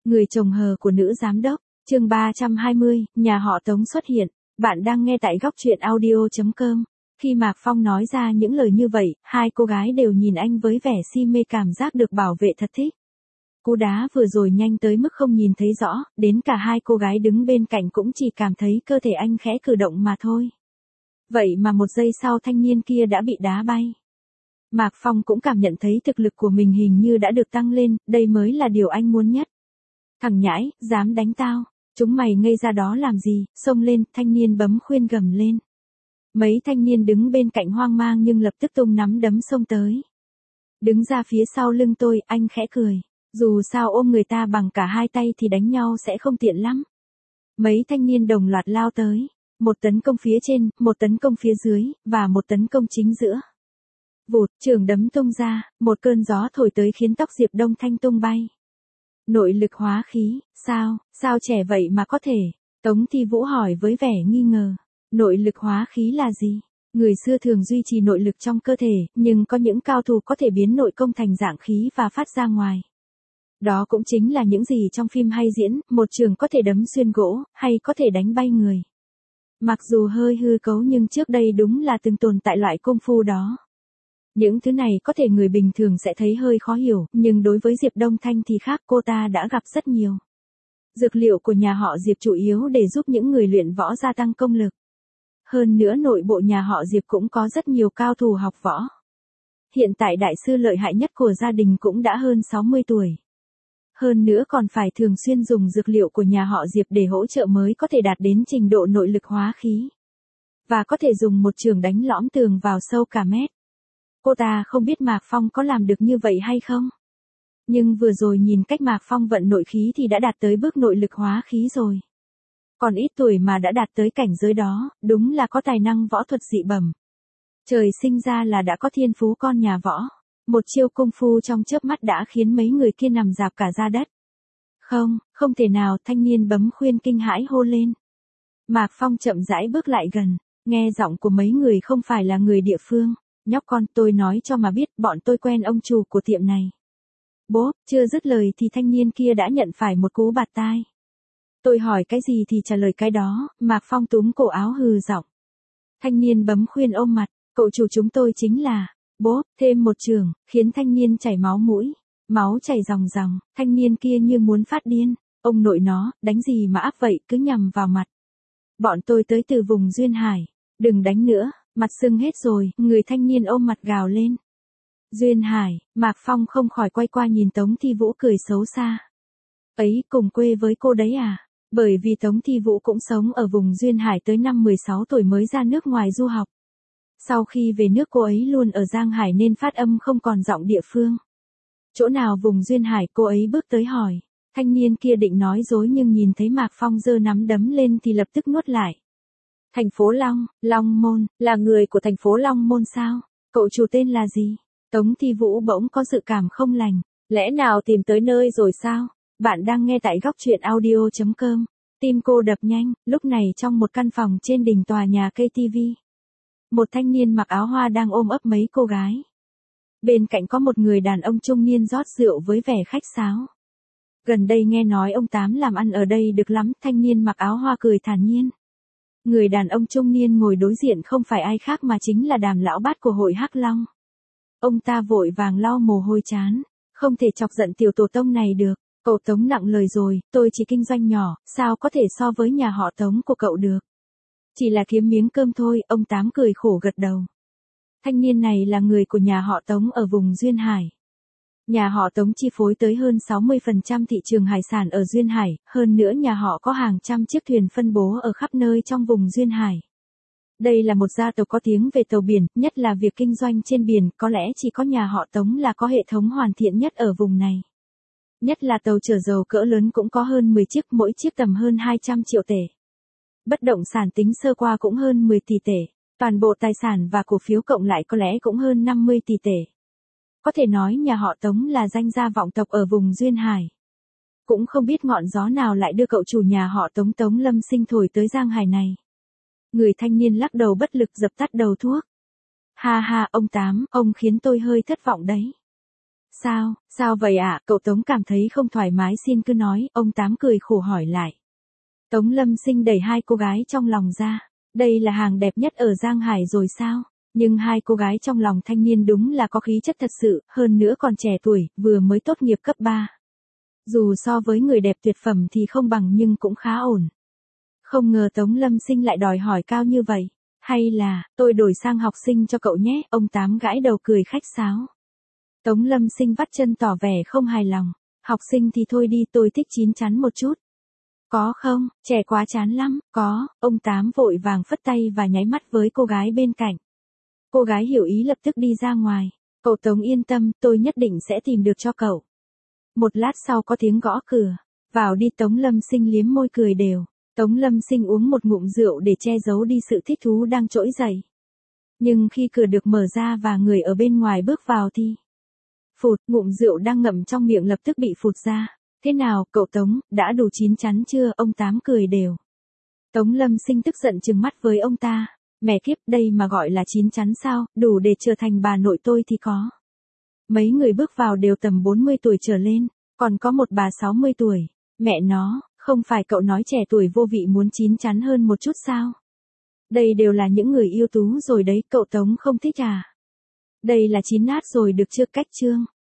Người chồng hờ của nữ giám đốc, chương 320, nhà họ Tống xuất hiện. Bạn đang nghe tại góc truyện audio.com. Khi Mạc Phong nói ra những lời như vậy, hai cô gái đều nhìn anh với vẻ si mê, cảm giác được bảo vệ thật thích. Cú đá vừa rồi nhanh tới mức không nhìn thấy rõ, đến cả hai cô gái đứng bên cạnh cũng chỉ cảm thấy cơ thể anh khẽ cử động mà thôi. Vậy mà một giây sau thanh niên kia đã bị đá bay. Mạc Phong cũng cảm nhận thấy thực lực của mình hình như đã được tăng lên, đây mới là điều anh muốn nhất. Thằng nhãi, dám đánh tao, chúng mày ngây ra đó làm gì, xông lên, thanh niên bấm khuyên gầm lên. Mấy thanh niên đứng bên cạnh hoang mang nhưng lập tức tung nắm đấm xông tới. Đứng ra phía sau lưng tôi, anh khẽ cười. Dù sao ôm người ta bằng cả hai tay thì đánh nhau sẽ không tiện lắm. Mấy thanh niên đồng loạt lao tới. Một tấn công phía trên, một tấn công phía dưới, và một tấn công chính giữa. Vụt, trường đấm tung ra, một cơn gió thổi tới khiến tóc Diệp Đông Thanh tung bay. Nội lực hóa khí, sao trẻ vậy mà có thể? Tống Thi Vũ hỏi với vẻ nghi ngờ. Nội lực hóa khí là gì? Người xưa thường duy trì nội lực trong cơ thể, nhưng có những cao thủ có thể biến nội công thành dạng khí và phát ra ngoài. Đó cũng chính là những gì trong phim hay diễn, một trường có thể đấm xuyên gỗ, hay có thể đánh bay người. Mặc dù hơi hư cấu nhưng trước đây đúng là từng tồn tại loại công phu đó. Những thứ này có thể người bình thường sẽ thấy hơi khó hiểu, nhưng đối với Diệp Đông Thanh thì khác, cô ta đã gặp rất nhiều. Dược liệu của nhà họ Diệp chủ yếu để giúp những người luyện võ gia tăng công lực. Hơn nữa nội bộ nhà họ Diệp cũng có rất nhiều cao thủ học võ. Hiện tại đại sư lợi hại nhất của gia đình cũng đã hơn 60 tuổi. Hơn nữa còn phải thường xuyên dùng dược liệu của nhà họ Diệp để hỗ trợ mới có thể đạt đến trình độ nội lực hóa khí. Và có thể dùng một chưởng đánh lõm tường vào sâu cả mét. Cô ta không biết Mạc Phong có làm được như vậy hay không. Nhưng vừa rồi nhìn cách Mạc Phong vận nội khí thì đã đạt tới bước nội lực hóa khí rồi. Còn ít tuổi mà đã đạt tới cảnh giới đó, đúng là có tài năng võ thuật dị bẩm. Trời sinh ra là đã có thiên phú con nhà võ. Một chiêu công phu trong chớp mắt đã khiến mấy người kia nằm rạp cả ra đất. Không thể nào, thanh niên bấm khuyên kinh hãi hô lên. Mạc Phong chậm rãi bước lại gần, nghe giọng của mấy người không phải là người địa phương. Nhóc con, tôi nói cho mà biết, bọn tôi quen ông chủ của tiệm này. Bố, chưa dứt lời thì thanh niên kia đã nhận phải một cú bạt tai. Tôi hỏi cái gì thì trả lời cái đó, Mạc Phong túm cổ áo hừ giọng. Thanh niên bấm khuyên ôm mặt, cậu chủ chúng tôi chính là, bố, thêm một chưởng, khiến thanh niên chảy máu mũi. Máu chảy ròng ròng, thanh niên kia như muốn phát điên. Ông nội nó, đánh gì mà ác vậy, cứ nhằm vào mặt. Bọn tôi tới từ vùng Duyên Hải, đừng đánh nữa. Mặt sưng hết rồi, người thanh niên ôm mặt gào lên. Duyên Hải, Mạc Phong không khỏi quay qua nhìn Tống Thi Vũ cười xấu xa. Ấy, cùng quê với cô đấy à? Bởi vì Tống Thi Vũ cũng sống ở vùng Duyên Hải tới năm 16 tuổi mới ra nước ngoài du học. Sau khi về nước cô ấy luôn ở Giang Hải nên phát âm không còn giọng địa phương. Chỗ nào vùng Duyên Hải, cô ấy bước tới hỏi. Thanh niên kia định nói dối nhưng nhìn thấy Mạc Phong giơ nắm đấm lên thì lập tức nuốt lại. Thành phố Long Môn, là người của thành phố Long Môn sao? Cậu chủ tên là gì? Tống Thi Vũ bỗng có dự cảm không lành. Lẽ nào tìm tới nơi rồi sao? Bạn đang nghe tại góc truyện audio.com. Tim cô đập nhanh, lúc này trong một căn phòng trên đỉnh tòa nhà KTV. Một thanh niên mặc áo hoa đang ôm ấp mấy cô gái. Bên cạnh có một người đàn ông trung niên rót rượu với vẻ khách sáo. Gần đây nghe nói ông Tám làm ăn ở đây được lắm, thanh niên mặc áo hoa cười thản nhiên. Người đàn ông trung niên ngồi đối diện không phải ai khác mà chính là Đàm lão bát của hội Hắc Long. Ông ta vội vàng lau mồ hôi trán, không thể chọc giận tiểu tổ tông này được. Cậu Tống nặng lời rồi, tôi chỉ kinh doanh nhỏ, sao có thể so với nhà họ Tống của cậu được. Chỉ là kiếm miếng cơm thôi, ông Tám cười khổ gật đầu. Thanh niên này là người của nhà họ Tống ở vùng Duyên Hải. Nhà họ Tống chi phối tới hơn 60% thị trường hải sản ở Duyên Hải, hơn nữa nhà họ có hàng trăm chiếc thuyền phân bố ở khắp nơi trong vùng Duyên Hải. Đây là một gia tộc có tiếng về tàu biển, nhất là việc kinh doanh trên biển, có lẽ chỉ có nhà họ Tống là có hệ thống hoàn thiện nhất ở vùng này. Nhất là tàu chở dầu cỡ lớn cũng có hơn 10 chiếc, mỗi chiếc tầm hơn 200 triệu tệ. Bất động sản tính sơ qua cũng hơn 10 tỷ tệ, toàn bộ tài sản và cổ phiếu cộng lại có lẽ cũng hơn 50 tỷ tệ. Có thể nói nhà họ Tống là danh gia vọng tộc ở vùng Duyên Hải. Cũng không biết ngọn gió nào lại đưa cậu chủ nhà họ Tống Tống Lâm Sinh thổi tới Giang Hải này. Người thanh niên lắc đầu bất lực dập tắt đầu thuốc. Ha ha, ông Tám, ông khiến tôi hơi thất vọng đấy. Sao, sao vậy ạ? Cậu Tống cảm thấy không thoải mái xin cứ nói, ông Tám cười khổ hỏi lại. Tống Lâm Sinh đẩy hai cô gái trong lòng ra. Đây là hàng đẹp nhất ở Giang Hải rồi sao? Nhưng hai cô gái trong lòng thanh niên đúng là có khí chất thật sự, hơn nữa còn trẻ tuổi, vừa mới tốt nghiệp cấp 3. Dù so với người đẹp tuyệt phẩm thì không bằng nhưng cũng khá ổn. Không ngờ Tống Lâm Sinh lại đòi hỏi cao như vậy. Hay là, tôi đổi sang học sinh cho cậu nhé, ông Tám gãi đầu cười khách sáo. Tống Lâm Sinh vắt chân tỏ vẻ không hài lòng. Học sinh thì thôi đi, tôi thích chín chắn một chút. Có không, trẻ quá chán lắm, có, ông Tám vội vàng phất tay và nháy mắt với cô gái bên cạnh. Cô gái hiểu ý lập tức đi ra ngoài. Cậu Tống yên tâm, tôi nhất định sẽ tìm được cho cậu. Một lát sau có tiếng gõ cửa. Vào đi, Tống Lâm Sinh liếm môi cười đều. Tống Lâm Sinh uống một ngụm rượu để che giấu đi sự thích thú đang trỗi dậy. Nhưng khi cửa được mở ra và người ở bên ngoài bước vào thì... Phụt, ngụm rượu đang ngậm trong miệng lập tức bị phụt ra. Thế nào, cậu Tống, đã đủ chín chắn chưa? Ông Tám cười đều. Tống Lâm Sinh tức giận trừng mắt với ông ta. Mẹ kiếp, đây mà gọi là chín chắn sao, đủ để trở thành bà nội tôi thì có. Mấy người bước vào đều tầm 40 tuổi trở lên, còn có một bà 60 tuổi. Mẹ nó, không phải cậu nói trẻ tuổi vô vị muốn chín chắn hơn một chút sao? Đây đều là những người ưu tú rồi đấy, cậu Tống không thích à? Đây là chín nát rồi được chưa? Cách chương.